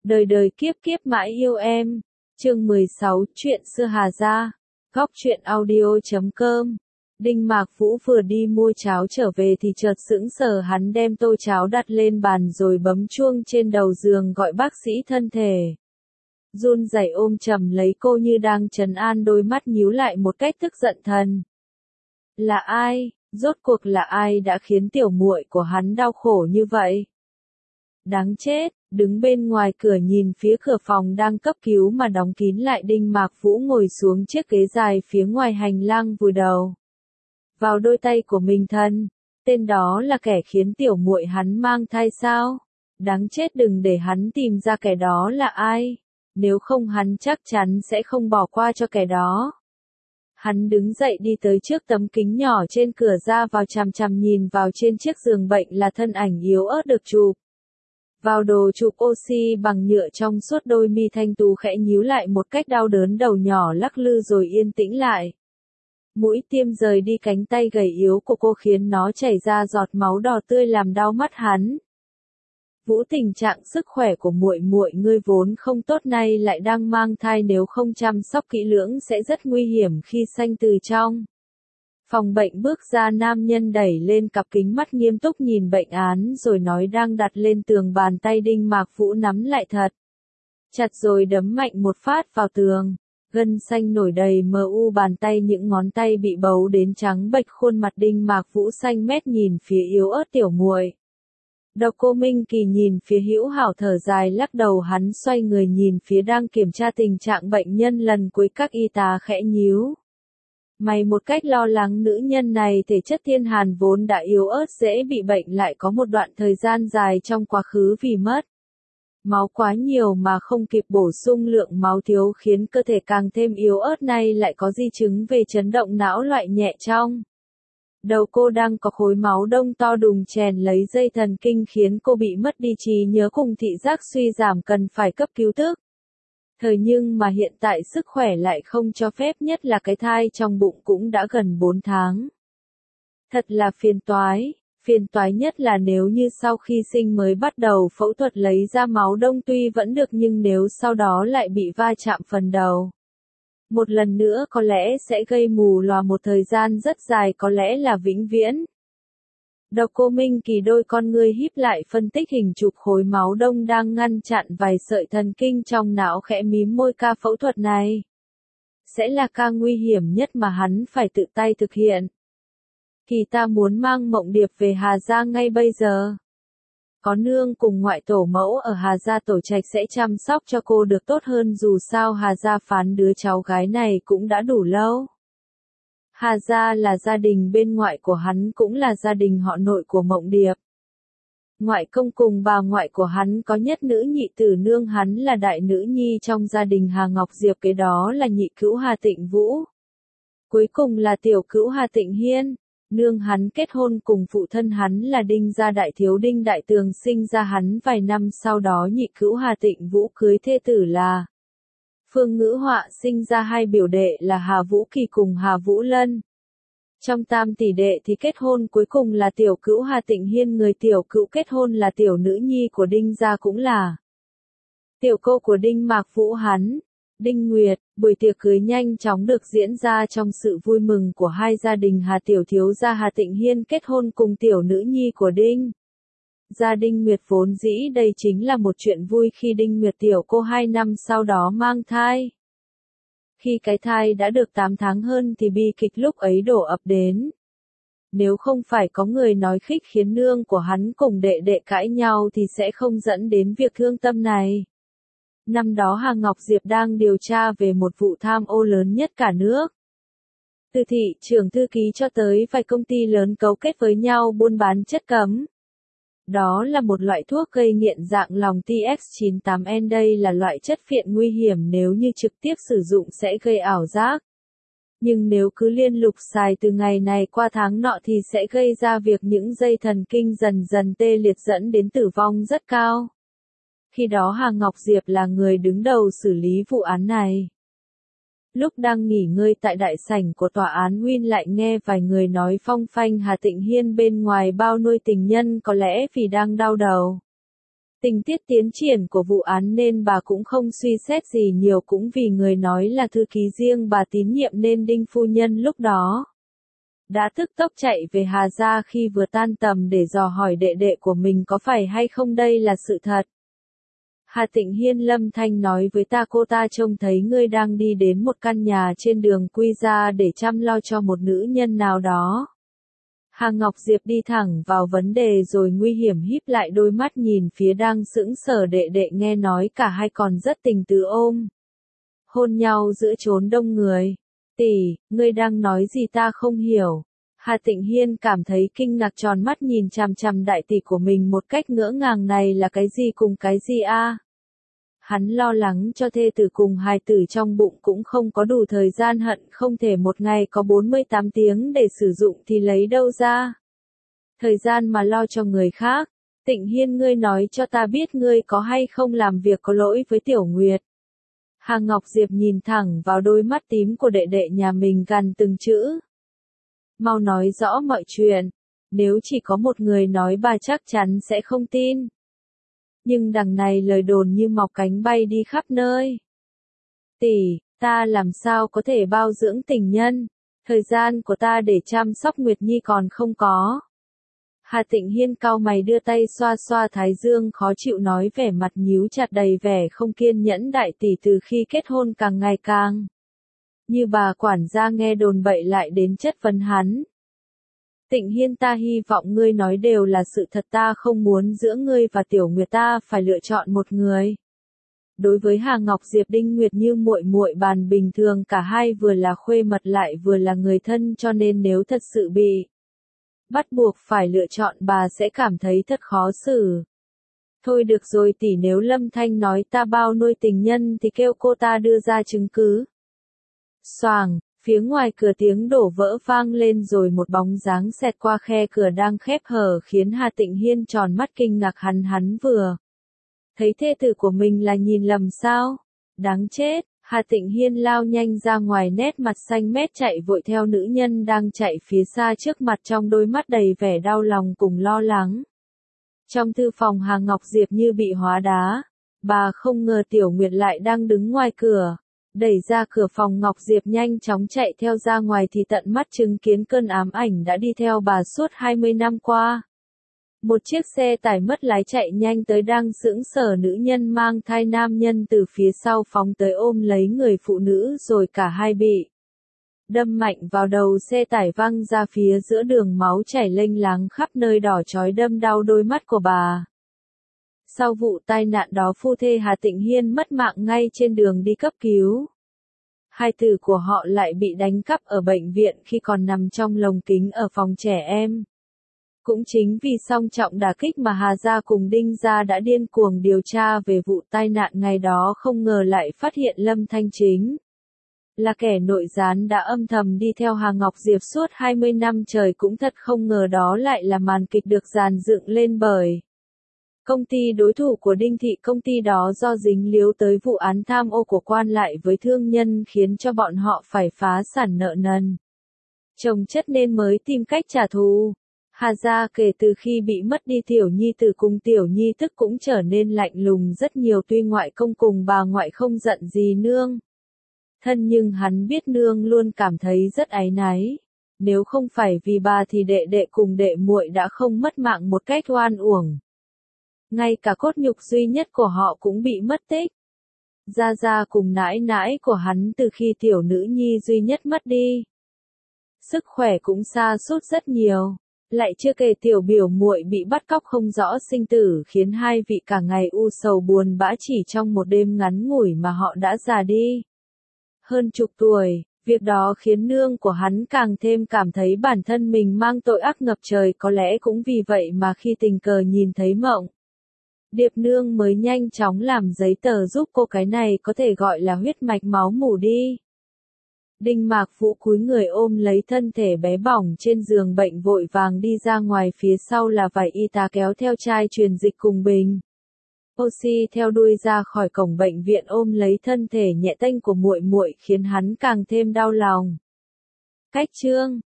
Đời đời kiếp kiếp mãi yêu em. Chương 16, chuyện xưa Hà Gia. Góc truyện audio.com. Đinh Mạc Vũ vừa đi mua cháo trở về thì chợt sững sờ, hắn đem tô cháo đặt lên bàn rồi bấm chuông trên đầu giường gọi bác sĩ thân thể. Run rẩy ôm chầm lấy cô như đang trấn an, đôi mắt nhíu lại một cách tức giận thần. Là ai? Rốt cuộc là ai đã khiến tiểu muội của hắn đau khổ như vậy? Đáng chết, đứng bên ngoài cửa nhìn phía cửa phòng đang cấp cứu mà đóng kín lại, Đinh Mạc Vũ ngồi xuống chiếc ghế dài phía ngoài hành lang vùi đầu vào đôi tay của mình. Thân, tên đó là kẻ khiến tiểu muội hắn mang thai sao? Đáng chết, đừng để hắn tìm ra kẻ đó là ai, nếu không hắn chắc chắn sẽ không bỏ qua cho kẻ đó. Hắn đứng dậy đi tới trước tấm kính nhỏ trên cửa ra vào, chằm chằm nhìn vào trên chiếc giường bệnh là thân ảnh yếu ớt được chụp vào đồ chụp oxy bằng nhựa trong suốt. Đôi mi thanh tú khẽ nhíu lại một cách đau đớn, đầu nhỏ lắc lư rồi yên tĩnh lại. Mũi tiêm rời đi cánh tay gầy yếu của cô khiến nó chảy ra giọt máu đỏ tươi làm đau mắt hắn. Vũ, tình trạng sức khỏe của muội muội ngươi vốn không tốt, nay lại đang mang thai, nếu không chăm sóc kỹ lưỡng sẽ rất nguy hiểm khi sanh từ trong phòng bệnh bước ra. Nam nhân đẩy lên cặp kính, mắt nghiêm túc nhìn bệnh án rồi nói, đang đặt lên tường. Bàn tay Đinh Mạc Vũ nắm lại thật chặt rồi đấm mạnh một phát vào tường. Gân xanh nổi đầy mờ u bàn tay, những ngón tay bị bấu đến trắng bệch. Khuôn mặt Đinh Mạc Vũ xanh mét nhìn phía yếu ớt tiểu muội. Độc Cô Minh Kỳ nhìn phía Hữu Hảo thở dài lắc đầu, hắn xoay người nhìn phía đang kiểm tra tình trạng bệnh nhân lần cuối. Các y tá khẽ nhíu mày một cách lo lắng. Nữ nhân này thể chất thiên hàn vốn đã yếu ớt, dễ bị bệnh, lại có một đoạn thời gian dài trong quá khứ vì mất máu quá nhiều mà không kịp bổ sung lượng máu thiếu, khiến cơ thể càng thêm yếu ớt. Nay lại có di chứng về chấn động não loại nhẹ trong đầu cô, đang có khối máu đông to đùng chèn lấy dây thần kinh khiến cô bị mất đi trí nhớ cùng thị giác suy giảm, cần phải cấp cứu tức thời. Nhưng mà hiện tại sức khỏe lại không cho phép, nhất là cái thai trong bụng cũng đã gần 4 tháng. Thật là phiền toái nhất là nếu như sau khi sinh mới bắt đầu phẫu thuật lấy ra máu đông tuy vẫn được, nhưng nếu sau đó lại bị va chạm phần đầu một lần nữa có lẽ sẽ gây mù lòa một thời gian rất dài, có lẽ là vĩnh viễn. Độc Cô Minh Kỳ đôi con ngươi híp lại phân tích hình chụp khối máu đông đang ngăn chặn vài sợi thần kinh trong não, khẽ mím môi. Ca phẫu thuật này sẽ là ca nguy hiểm nhất mà hắn phải tự tay thực hiện. Thì ta muốn mang Mộng Điệp về Hà Gia ngay bây giờ. Có nương cùng ngoại tổ mẫu ở Hà Gia tổ trạch sẽ chăm sóc cho cô được tốt hơn, dù sao Hà Gia phán đứa cháu gái này cũng đã đủ lâu. Hà Gia là gia đình bên ngoại của hắn, cũng là gia đình họ nội của Mộng Điệp. Ngoại công cùng bà ngoại của hắn có nhất nữ nhị tử, nương hắn là đại nữ nhi trong gia đình Hà Ngọc Diệp, kế đó là nhị cữu Hà Tịnh Vũ. Cuối cùng là tiểu cữu Hà Tịnh Hiên. Nương hắn kết hôn cùng phụ thân hắn là Đinh gia đại thiếu Đinh Đại Tường, sinh ra hắn vài năm sau đó nhị cữu Hà Tịnh Vũ cưới thê tử là Phương Ngữ Họa, sinh ra hai biểu đệ là Hà Vũ Kỳ cùng Hà Vũ Lân. Trong tam tỷ đệ thì kết hôn cuối cùng là tiểu cữu Hà Tịnh Hiên, người tiểu cữu kết hôn là tiểu nữ nhi của Đinh gia, cũng là tiểu cô của Đinh Mạc Vũ hắn. Đinh Nguyệt. Buổi tiệc cưới nhanh chóng được diễn ra trong sự vui mừng của hai gia đình. Hà tiểu thiếu gia Hà Tịnh Hiên kết hôn cùng tiểu nữ nhi của Đinh gia Đinh Nguyệt, vốn dĩ đây chính là một chuyện vui khi Đinh Nguyệt tiểu cô 2 năm sau đó mang thai. Khi cái thai đã được 8 tháng hơn thì bi kịch lúc ấy đổ ập đến. Nếu không phải có người nói khích khiến nương của hắn cùng đệ đệ cãi nhau thì sẽ không dẫn đến việc thương tâm này. Năm đó Hà Ngọc Diệp đang điều tra về một vụ tham ô lớn nhất cả nước. Từ thị trưởng thư ký cho tới vài công ty lớn cấu kết với nhau buôn bán chất cấm. Đó là một loại thuốc gây nghiện dạng lòng TX98N, đây là loại chất phiện nguy hiểm, nếu như trực tiếp sử dụng sẽ gây ảo giác. Nhưng nếu cứ liên tục xài từ ngày này qua tháng nọ thì sẽ gây ra việc những dây thần kinh dần dần tê liệt dẫn đến tử vong rất cao. Khi đó Hà Ngọc Diệp là người đứng đầu xử lý vụ án này. Lúc đang nghỉ ngơi tại đại sảnh của tòa án, Win lại nghe vài người nói phong phanh Hà Tịnh Hiên bên ngoài bao nuôi tình nhân, có lẽ vì đang đau đầu. Tình tiết tiến triển của vụ án nên bà cũng không suy xét gì nhiều, cũng vì người nói là thư ký riêng bà tín nhiệm nên Đinh phu nhân lúc đó đã tức tốc chạy về Hà Gia khi vừa tan tầm để dò hỏi đệ đệ của mình có phải hay không đây là sự thật. Hà Tịnh Hiên, Lâm Thanh nói với ta cô ta trông thấy ngươi đang đi đến một căn nhà trên đường Quy Gia để chăm lo cho một nữ nhân nào đó. Hà Ngọc Diệp đi thẳng vào vấn đề rồi nguy hiểm híp lại đôi mắt nhìn phía đang sững sờ đệ đệ, nghe nói cả hai còn rất tình tứ ôm hôn nhau giữa chốn đông người. Tỷ, ngươi đang nói gì ta không hiểu. Hà Tịnh Hiên cảm thấy kinh ngạc tròn mắt nhìn chằm chằm đại tỷ của mình một cách ngỡ ngàng, này là cái gì cùng cái gì a? Hắn lo lắng cho thê tử cùng hài tử trong bụng cũng không có đủ thời gian, hận không thể một ngày có 48 tiếng để sử dụng thì lấy đâu ra thời gian mà lo cho người khác. Tịnh Hiên, ngươi nói cho ta biết ngươi có hay không làm việc có lỗi với Tiểu Nguyệt. Hà Ngọc Diệp nhìn thẳng vào đôi mắt tím của đệ đệ nhà mình, gằn từng chữ. Mau nói rõ mọi chuyện, nếu chỉ có một người nói bà chắc chắn sẽ không tin. Nhưng đằng này lời đồn như mọc cánh bay đi khắp nơi. Tỷ, ta làm sao có thể bao dưỡng tình nhân, thời gian của ta để chăm sóc Nguyệt Nhi còn không có. Hà Tịnh Hiên cau mày đưa tay xoa xoa thái dương khó chịu nói, vẻ mặt nhíu chặt đầy vẻ không kiên nhẫn. Đại tỷ từ khi kết hôn càng ngày càng như bà quản gia, nghe đồn bậy lại đến chất vấn hắn. Tịnh Hiên, ta hy vọng ngươi nói đều là sự thật, ta không muốn giữa ngươi và Tiểu Nguyệt, ta phải lựa chọn một người. Đối với Hà Ngọc Diệp, Đinh Nguyệt như muội muội bàn bình thường, cả hai vừa là khuê mật lại vừa là người thân, cho nên nếu thật sự bị bắt buộc phải lựa chọn, bà sẽ cảm thấy thật khó xử. Thôi được rồi tỷ, nếu Lâm Thanh nói ta bao nuôi tình nhân thì kêu cô ta đưa ra chứng cứ. Xoàng, phía ngoài cửa tiếng đổ vỡ vang lên rồi một bóng dáng xẹt qua khe cửa đang khép hở khiến Hà Tịnh Hiên tròn mắt kinh ngạc, hắn vừa thấy thê tử của mình là nhìn lầm sao? Đáng chết. Hà Tịnh Hiên lao nhanh ra ngoài, nét mặt xanh mét chạy vội theo nữ nhân đang chạy phía xa trước mặt, trong đôi mắt đầy vẻ đau lòng cùng lo lắng. Trong thư phòng, Hà Ngọc Diệp như bị hóa đá. Bà không ngờ Tiểu Nguyệt lại đang đứng ngoài cửa. Đẩy ra cửa phòng, Ngọc Diệp nhanh chóng chạy theo ra ngoài thì tận mắt chứng kiến cơn ám ảnh đã đi theo bà suốt 20 năm qua. Một chiếc xe tải mất lái chạy nhanh tới, đang sững sờ nữ nhân mang thai, nam nhân từ phía sau phóng tới ôm lấy người phụ nữ rồi cả hai bị đâm mạnh vào đầu xe tải, văng ra phía giữa đường, máu chảy lênh láng khắp nơi, đỏ chói đâm đau đôi mắt của bà. Sau vụ tai nạn đó, phu thê Hà Tịnh Hiên mất mạng ngay trên đường đi cấp cứu. Hai tử của họ lại bị đánh cắp ở bệnh viện khi còn nằm trong lồng kính ở phòng trẻ em. Cũng chính vì song trọng đả kích mà Hà Gia cùng Đinh Gia đã điên cuồng điều tra về vụ tai nạn ngày đó, không ngờ lại phát hiện Lâm Thanh chính là kẻ nội gián đã âm thầm đi theo Hà Ngọc Diệp suốt 20 năm trời. Cũng thật không ngờ đó lại là màn kịch được dàn dựng lên bởi công ty đối thủ của Đinh Thị. Công ty đó do dính líu tới vụ án tham ô của quan lại với thương nhân khiến cho bọn họ phải phá sản, nợ nần chồng chất nên mới tìm cách trả thù. Hà Gia kể từ khi bị mất đi Tiểu Nhi tử cùng Tiểu Nhi tức cũng trở nên lạnh lùng rất nhiều, tuy ngoại công cùng bà ngoại không giận gì nương thân nhưng hắn biết nương luôn cảm thấy rất áy náy. Nếu không phải vì bà thì đệ đệ cùng đệ muội đã không mất mạng một cách oan uổng. Ngay cả cốt nhục duy nhất của họ cũng bị mất tích. Gia Gia cùng nãi nãi của hắn từ khi tiểu nữ nhi duy nhất mất đi, sức khỏe cũng sa sút rất nhiều. Lại chưa kể tiểu biểu muội bị bắt cóc không rõ sinh tử, khiến hai vị cả ngày u sầu buồn bã, chỉ trong một đêm ngắn ngủi mà họ đã già đi hơn chục tuổi. Việc đó khiến nương của hắn càng thêm cảm thấy bản thân mình mang tội ác ngập trời, có lẽ cũng vì vậy mà khi tình cờ nhìn thấy Mộng Điệp nương mới nhanh chóng làm giấy tờ giúp cô, cái này có thể gọi là huyết mạch máu mủ đi. Đinh Mạc Vũ cúi người ôm lấy thân thể bé bỏng trên giường bệnh, vội vàng đi ra ngoài, phía sau là vài y tá kéo theo chai truyền dịch cùng bình oxy theo đuôi ra khỏi cổng bệnh viện, ôm lấy thân thể nhẹ tênh của muội muội khiến hắn càng thêm đau lòng. Cách chương